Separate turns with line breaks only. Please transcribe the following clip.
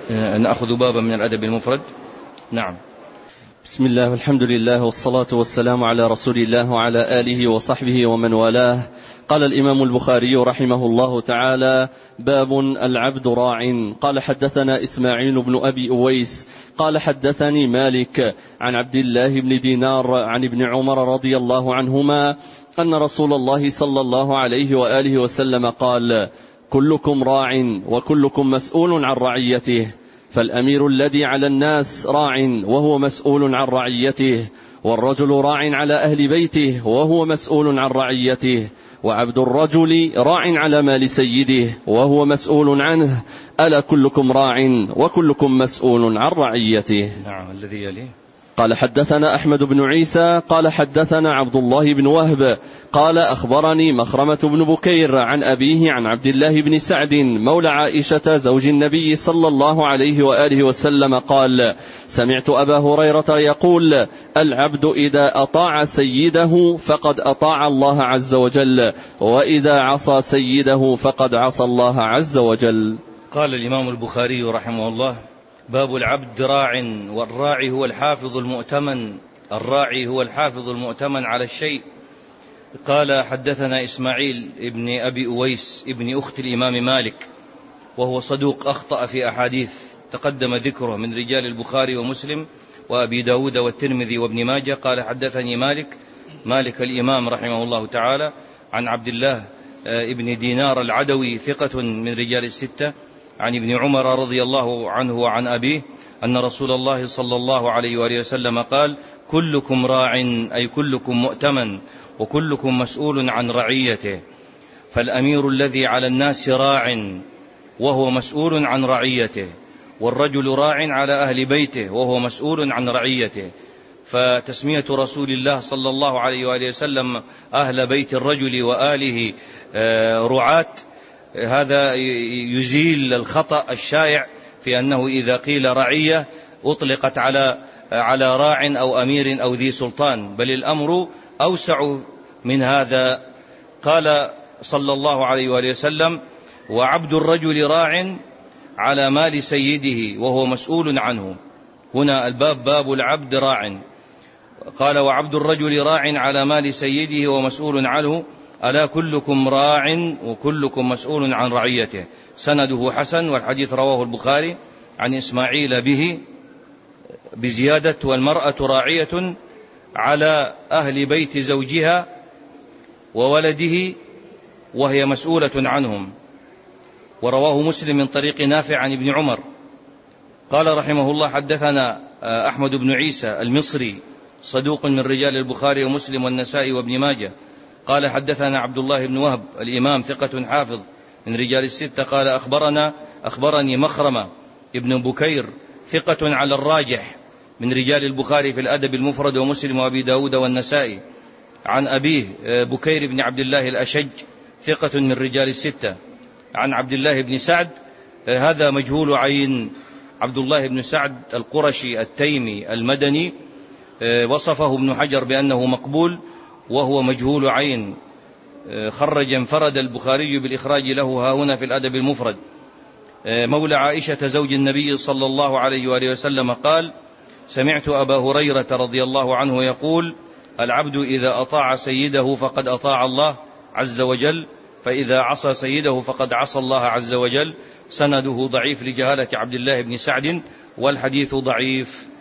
نأخذ بابا من الأدب المفرد. نعم.
بسم الله والحمد لله والصلاة والسلام على رسول الله وعلى آله وصحبه ومن والاه. قال الإمام البخاري رحمه الله تعالى: باب العبد راع. قال حدثنا إسماعيل بن أبي أويس قال حدثني مالك عن عبد الله بن دينار عن ابن عمر رضي الله عنهما أن رسول الله صلى الله عليه وآله وسلم قال: كلكم راع وكلكم مسؤول عن رعيته، فالأمير الذي على الناس راع وهو مسؤول عن رعيته، والرجل راع على أهل بيته وهو مسؤول عن رعيته، وعبد الرجل راع على مال سيده وهو مسؤول عنه، ألا كلكم راع وكلكم مسؤول عن رعيته.
نعم. الذي يليه
قال حدثنا أحمد بن عيسى قال حدثنا عبد الله بن وهب قال أخبرني مخرمة بن بكير عن أبيه عن عبد الله بن سعد مولى عائشة زوج النبي صلى الله عليه وآله وسلم قال: سمعت أبا هريرة يقول: العبد إذا أطاع سيده فقد أطاع الله عز وجل، وإذا عصى سيده فقد عصى الله عز وجل.
قال الإمام البخاري رحمه الله: باب العبد راع، والراعي هو الحافظ المؤتمن، الراعي هو الحافظ المؤتمن على الشيء. قال حدثنا إسماعيل ابن أبي أويس ابن أخت الإمام مالك، وهو صدوق أخطأ في أحاديث تقدم ذكره من رجال البخاري ومسلم وأبي داود والترمذي وابن ماجه. قال حدثني مالك الإمام رحمه الله تعالى عن عبد الله ابن دينار العدوي ثقة من رجال الستة، عن ابن عمر رضي الله عنه وعن أبيه أن رسول الله صلى الله عليه وآله وسلم قال: كلكم راع، أي كلكم مؤتمن، وكلكم مسؤول عن رعيته، فالأمير الذي على الناس راع وهو مسؤول عن رعيته، والرجل راع على أهل بيته وهو مسؤول عن رعيته. فتسمية رسول الله صلى الله عليه وآله وسلم أهل بيت الرجل وآله رعاة، هذا يزيل الخطأ الشائع في أنه إذا قيل رعية أطلقت على راع أو أمير أو ذي سلطان، بل الأمر أوسع من هذا. قال صلى الله عليه وآله وسلم: وعبد الرجل راع على مال سيده وهو مسؤول عنه. هنا الباب باب العبد راع. قال: وعبد الرجل راع على مال سيده ومسؤول عنه، ألا كلكم راع وكلكم مسؤول عن رعيته. سنده حسن، والحديث رواه البخاري عن إسماعيل به بزيادة: والمرأة راعية على أهل بيت زوجها وولده وهي مسؤولة عنهم. ورواه مسلم من طريق نافع عن ابن عمر. قال رحمه الله: حدثنا أحمد بن عيسى المصري صدوق من رجال البخاري ومسلم والنسائي وابن ماجه. قال حدثنا عبد الله بن وهب الإمام ثقة حافظ من رجال الستة. قال أخبرني مخرمة ابن بكير ثقة على الراجح من رجال البخاري في الأدب المفرد ومسلم وأبي داود والنسائي، عن أبيه بكير بن عبد الله الأشج ثقة من رجال الستة، عن عبد الله بن سعد، هذا مجهول عين، عبد الله بن سعد القرشي التيمي المدني، وصفه ابن حجر بأنه مقبول وهو مجهول عين. انفرد البخاري بالإخراج له ها هنا في الأدب المفرد. مولى عائشة زوج النبي صلى الله عليه وآله وسلم قال: سمعت أبا هريرة رضي الله عنه يقول: العبد إذا أطاع سيده فقد أطاع الله عز وجل، فإذا عصى سيده فقد عصى الله عز وجل. سنده ضعيف لجهالة عبد الله بن سعد، والحديث ضعيف.